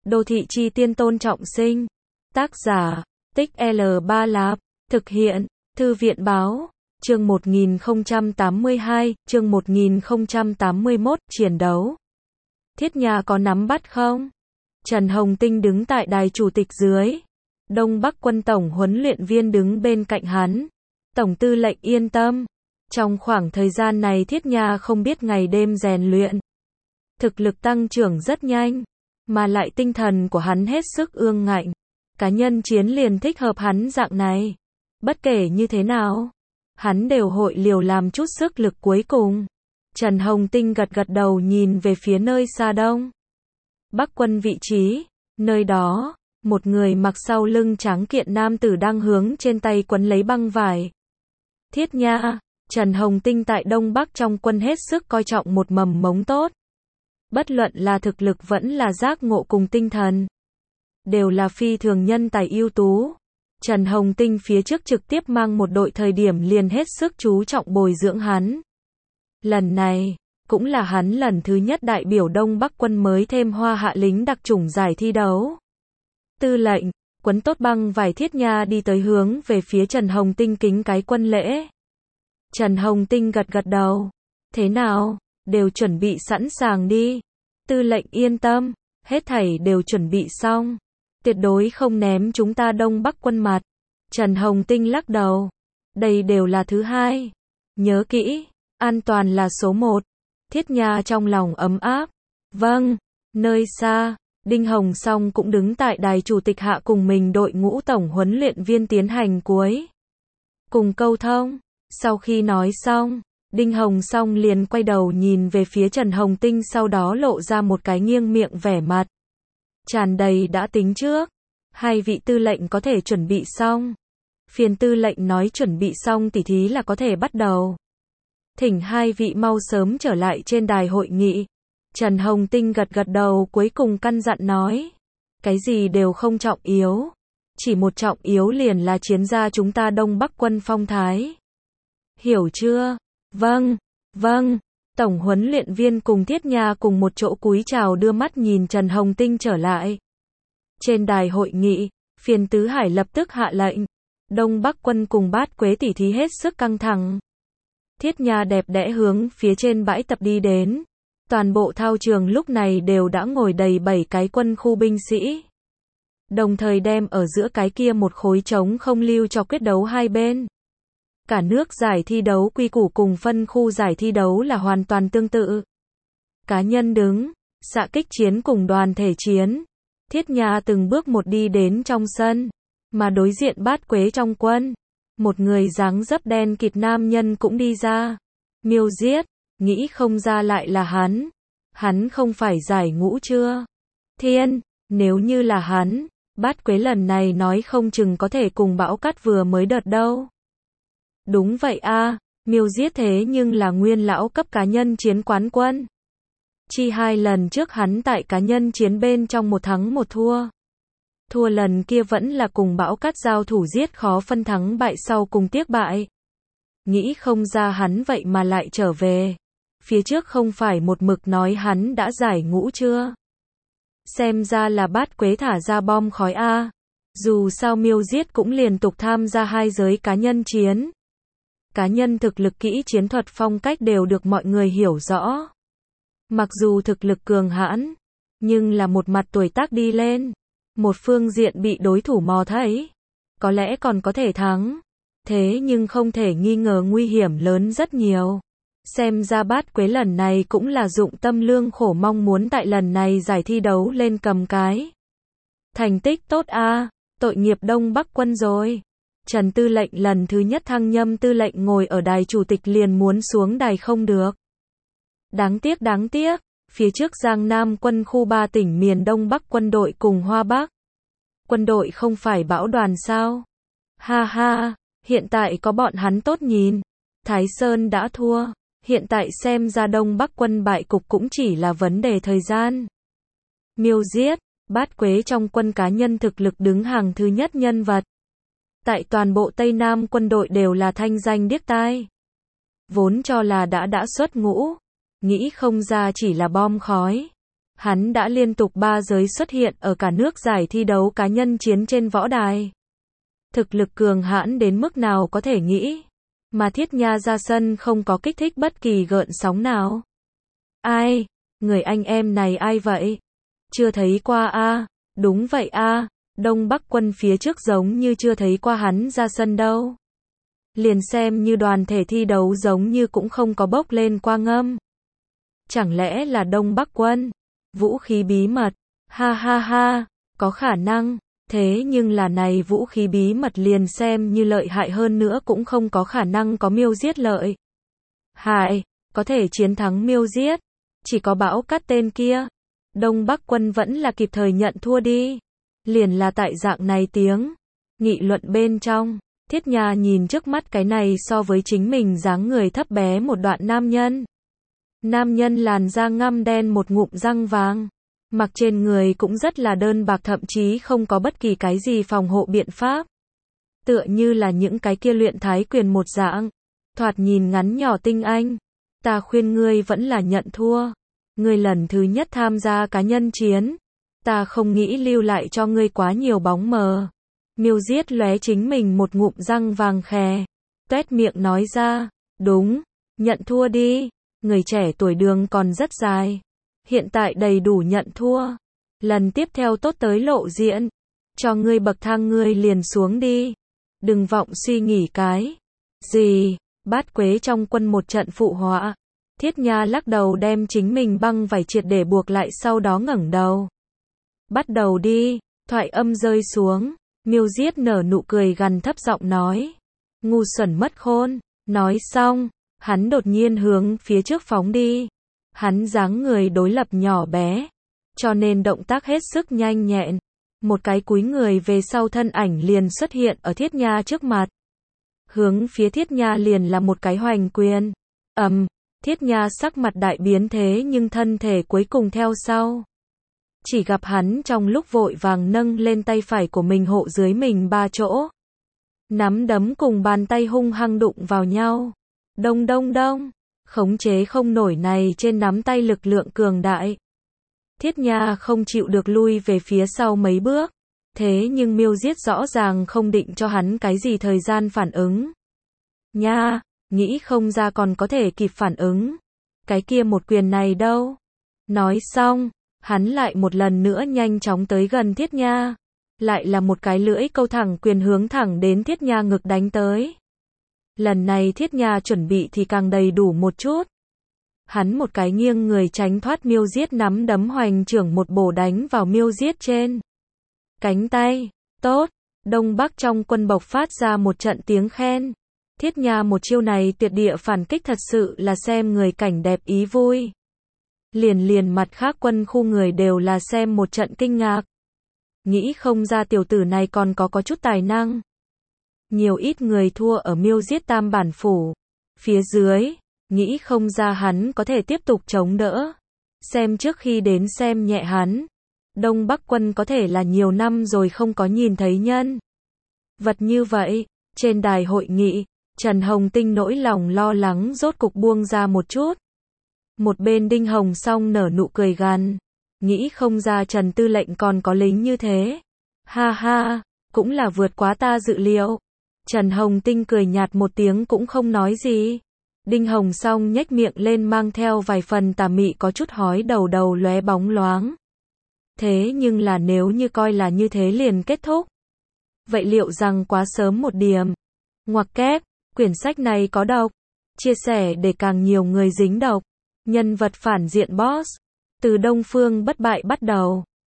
Đô thị chi tiên Tôn Trọng Sinh. Tác giả, Tích L3 Lạp. Thực hiện, Thư viện báo. Chương 1082, chương 1081, chiến đấu. Thiết Nha có nắm bắt không? Trần Hồng Tinh đứng tại đài chủ tịch dưới. Đông Bắc quân tổng huấn luyện viên đứng bên cạnh hắn. Tổng tư lệnh yên tâm. Trong khoảng thời gian này Thiết Nha không biết ngày đêm rèn luyện. Thực lực tăng trưởng rất nhanh, mà lại tinh thần của hắn hết sức ương ngạnh. Cá nhân chiến liền thích hợp hắn dạng này. Bất kể như thế nào, hắn đều hội liều làm chút sức lực cuối cùng. Trần Hồng Tinh gật gật đầu nhìn về phía nơi xa đông Bắc quân vị trí. Nơi đó, một người mặc sau lưng trắng kiện nam tử đang hướng trên tay quấn lấy băng vải. Thiết Nha, Trần Hồng Tinh tại Đông Bắc trong quân hết sức coi trọng một mầm mống tốt. Bất luận là thực lực vẫn là giác ngộ cùng tinh thần, đều là phi thường nhân tài ưu tú. Trần Hồng Tinh phía trước trực tiếp mang một đội thời điểm liền hết sức chú trọng bồi dưỡng hắn. Lần này, cũng là hắn lần thứ nhất đại biểu Đông Bắc quân mới thêm hoa hạ lính đặc chủng giải thi đấu. Tư lệnh, quấn tốt băng vải. Thiết Nha đi tới hướng về phía Trần Hồng Tinh kính cái quân lễ. Trần Hồng Tinh gật gật đầu. Thế nào, đều chuẩn bị sẵn sàng đi. Tư lệnh yên tâm, hết thảy đều chuẩn bị xong. Tuyệt đối không ném chúng ta Đông Bắc quân mặt. Trần Hồng Tinh lắc đầu. Đây đều là thứ hai. Nhớ kỹ, an toàn là số 1. Thiết Nha trong lòng ấm áp. Vâng. Nơi xa, Đinh Hồng Song cũng đứng tại đài chủ tịch hạ cùng mình đội ngũ tổng huấn luyện viên tiến hành cuối cùng câu thông. Sau khi nói xong, Đinh Hồng Song liền quay đầu nhìn về phía Trần Hồng Tinh, sau đó lộ ra một cái nghiêng miệng vẻ mặt tràn đầy đã tính trước. Hai vị tư lệnh có thể chuẩn bị xong. Phiền tư lệnh nói chuẩn bị xong tỉ thí là có thể bắt đầu. Thỉnh hai vị mau sớm trở lại trên đài hội nghị. Trần Hồng Tinh gật gật đầu, cuối cùng căn dặn nói. Cái gì đều không trọng yếu. Chỉ một trọng yếu liền là chiến gia chúng ta Đông Bắc quân phong thái. Hiểu chưa? Vâng, vâng. Tổng huấn luyện viên cùng Thiết Nha cùng một chỗ cúi chào đưa mắt nhìn Trần Hồng Tinh trở lại. Trên đài hội nghị, Phiền Tứ Hải lập tức hạ lệnh. Đông Bắc quân cùng Bát Quế tỉ thí hết sức căng thẳng. Thiết Nha đẹp đẽ hướng phía trên bãi tập đi đến. Toàn bộ thao trường lúc này đều đã ngồi đầy 7 cái quân khu binh sĩ. Đồng thời đem ở giữa cái kia một khối trống không lưu cho quyết đấu hai bên. Cả nước giải thi đấu quy củ cùng phân khu giải thi đấu là hoàn toàn tương tự. Cá nhân đứng, xạ kích chiến cùng đoàn thể chiến. Thiết Nha từng bước một đi đến trong sân, mà đối diện Bát Quế trong quân. Một người dáng dấp đen kịt nam nhân cũng đi ra. Miêu Giết, nghĩ không ra lại là hắn. Hắn không phải giải ngũ chưa? Thiên, nếu như là hắn, Bát Quế lần này nói không chừng có thể cùng Bão Cát vừa mới đợt đâu. Đúng vậy a, Miêu Giết thế nhưng là nguyên lão cấp cá nhân chiến quán quân. Chi 2 lần trước hắn tại cá nhân chiến bên trong một thắng một thua. Thua lần kia vẫn là cùng Bão Cát giao thủ giết khó phân thắng bại, sau cùng tiếc bại. Nghĩ không ra hắn vậy mà lại trở về. Phía trước không phải một mực nói hắn đã giải ngũ chưa? Xem ra là Bát Quế thả ra bom khói a. Dù sao Miêu Giết cũng liên tục tham gia 2 giới cá nhân chiến. Cá nhân thực lực, kỹ chiến thuật, phong cách đều được mọi người hiểu rõ. Mặc dù thực lực cường hãn, nhưng là một mặt tuổi tác đi lên. Một phương diện bị đối thủ mò thấy. Có lẽ còn có thể thắng. Thế nhưng không thể nghi ngờ nguy hiểm lớn rất nhiều. Xem ra Bát Quế lần này cũng là dụng tâm lương khổ, mong muốn tại lần này giải thi đấu lên cầm cái thành tích tốt a. Tội nghiệp Đông Bắc quân rồi. Trần tư lệnh lần thứ nhất thăng nhâm tư lệnh ngồi ở đài chủ tịch liền muốn xuống đài không được. Đáng tiếc, phía trước Giang Nam quân khu 3 tỉnh miền Đông Bắc quân đội cùng Hoa Bắc quân đội không phải bão đoàn sao? Ha ha, hiện tại có bọn hắn tốt nhìn. Thái Sơn đã thua, hiện tại xem ra Đông Bắc quân bại cục cũng chỉ là vấn đề thời gian. Miêu Giết, Bát Quế trong quân cá nhân thực lực đứng hàng thứ nhất nhân vật. Tại toàn bộ Tây Nam quân đội đều là thanh danh điếc tai. Vốn cho là đã xuất ngũ, nghĩ không ra chỉ là bom khói. Hắn đã liên tục 3 giới xuất hiện ở cả nước giải thi đấu cá nhân chiến trên võ đài. Thực lực cường hãn đến mức nào có thể nghĩ. Mà Thiết Nha ra sân không có kích thích bất kỳ gợn sóng nào. Ai? Người anh em này ai vậy? Chưa thấy qua a? Đúng vậy a, Đông Bắc Quân phía trước giống như chưa thấy qua hắn ra sân đâu. Liền xem như đoàn thể thi đấu giống như cũng không có bốc lên qua ngâm. Chẳng lẽ là Đông Bắc Quân? Vũ khí bí mật. Ha ha ha, có khả năng. Thế nhưng là này vũ khí bí mật liền xem như lợi hại hơn nữa cũng không có khả năng có miêu giết lợi hại, có thể chiến thắng miêu giết. Chỉ có Bão Cát tên kia. Đông Bắc Quân vẫn là kịp thời nhận thua đi. Liền là tại dạng này tiếng nghị luận bên trong. Thiết Nha nhìn trước mắt cái này so với chính mình dáng người thấp bé một đoạn nam nhân. Nam nhân làn da ngăm đen một ngụm răng vàng. Mặc trên người cũng rất là đơn bạc thậm chí không có bất kỳ cái gì phòng hộ biện pháp. Tựa như là những cái kia luyện thái quyền một dạng. Thoạt nhìn ngắn nhỏ tinh anh. Ta khuyên ngươi vẫn là nhận thua. Ngươi lần thứ nhất tham gia cá nhân chiến. Ta không nghĩ lưu lại cho ngươi quá nhiều bóng mờ. Miêu giết lóe chính mình một ngụm răng vàng khè. Tuét miệng nói ra. Đúng, nhận thua đi. Người trẻ tuổi đường còn rất dài. Hiện tại đầy đủ nhận thua. Lần tiếp theo tốt tới lộ diện. Cho ngươi bậc thang ngươi liền xuống đi. Đừng vọng suy nghĩ cái gì. Bát Quế trong quân một trận phụ họa. Thiết Nha lắc đầu đem chính mình băng vải triệt để buộc lại sau đó ngẩng đầu. Bắt đầu đi. Thoại âm rơi xuống. Miêu giết nở nụ cười gằn thấp giọng nói. Ngu xuẩn mất khôn. Nói xong, hắn đột nhiên hướng phía trước phóng đi. Hắn dáng người đối lập nhỏ bé, cho nên động tác hết sức nhanh nhẹn. Một cái cúi người về sau thân ảnh liền xuất hiện ở Thiết Nha trước mặt. Hướng phía Thiết Nha liền là một cái hoành quyền. Thiết Nha sắc mặt đại biến thế nhưng thân thể cuối cùng theo sau. Chỉ gặp hắn trong lúc vội vàng nâng lên tay phải của mình hộ dưới mình 3 chỗ. Nắm đấm cùng bàn tay hung hăng đụng vào nhau. Đông đông đông. Khống chế không nổi này trên nắm tay lực lượng cường đại. Thiết Nha không chịu được lui về phía sau mấy bước. Thế nhưng miêu giết rõ ràng không định cho hắn cái gì thời gian phản ứng. Nha, nghĩ không ra còn có thể kịp phản ứng. Cái kia một quyền này đâu? Nói xong, hắn lại một lần nữa nhanh chóng tới gần Thiết Nha. Lại là một cái lưỡi câu thẳng quyền hướng thẳng đến Thiết Nha ngực đánh tới. Lần này Thiết Nha chuẩn bị thì càng đầy đủ một chút. Hắn một cái nghiêng người tránh thoát miêu giết nắm đấm hoành trưởng một bổ đánh vào miêu giết trên cánh tay. Tốt, Đông Bắc trong quân bộc phát ra một trận tiếng khen. Thiết Nha một chiêu này tuyệt địa phản kích thật sự là xem người cảnh đẹp ý vui. Liền mặt khác quân khu người đều là xem một trận kinh ngạc. Nghĩ không ra tiểu tử này còn có chút tài năng. Nhiều ít người thua ở miêu giết tam bản phủ. Phía dưới, nghĩ không ra hắn có thể tiếp tục chống đỡ. Xem trước khi đến xem nhẹ hắn. Đông Bắc quân có thể là nhiều năm rồi không có nhìn thấy nhân vật như vậy. Trên đài hội nghị, Trần Hồng Tinh nỗi lòng lo lắng rốt cục buông ra một chút. Một bên Đinh Hồng Song nở nụ cười gằn. Nghĩ không ra Trần Tư lệnh còn có lính như thế. Ha ha, cũng là vượt quá ta dự liệu. Trần Hồng Tinh cười nhạt một tiếng cũng không nói gì. Đinh Hồng Song nhếch miệng lên mang theo vài phần tà mị có chút hói đầu lóe bóng loáng. Thế nhưng là nếu như coi là như thế liền kết thúc. Vậy liệu rằng quá sớm một điểm. Ngoặc kép, quyển sách này có độc. Chia sẻ để càng nhiều người dính độc. Nhân vật phản diện boss. Từ Đông Phương bất bại bắt đầu.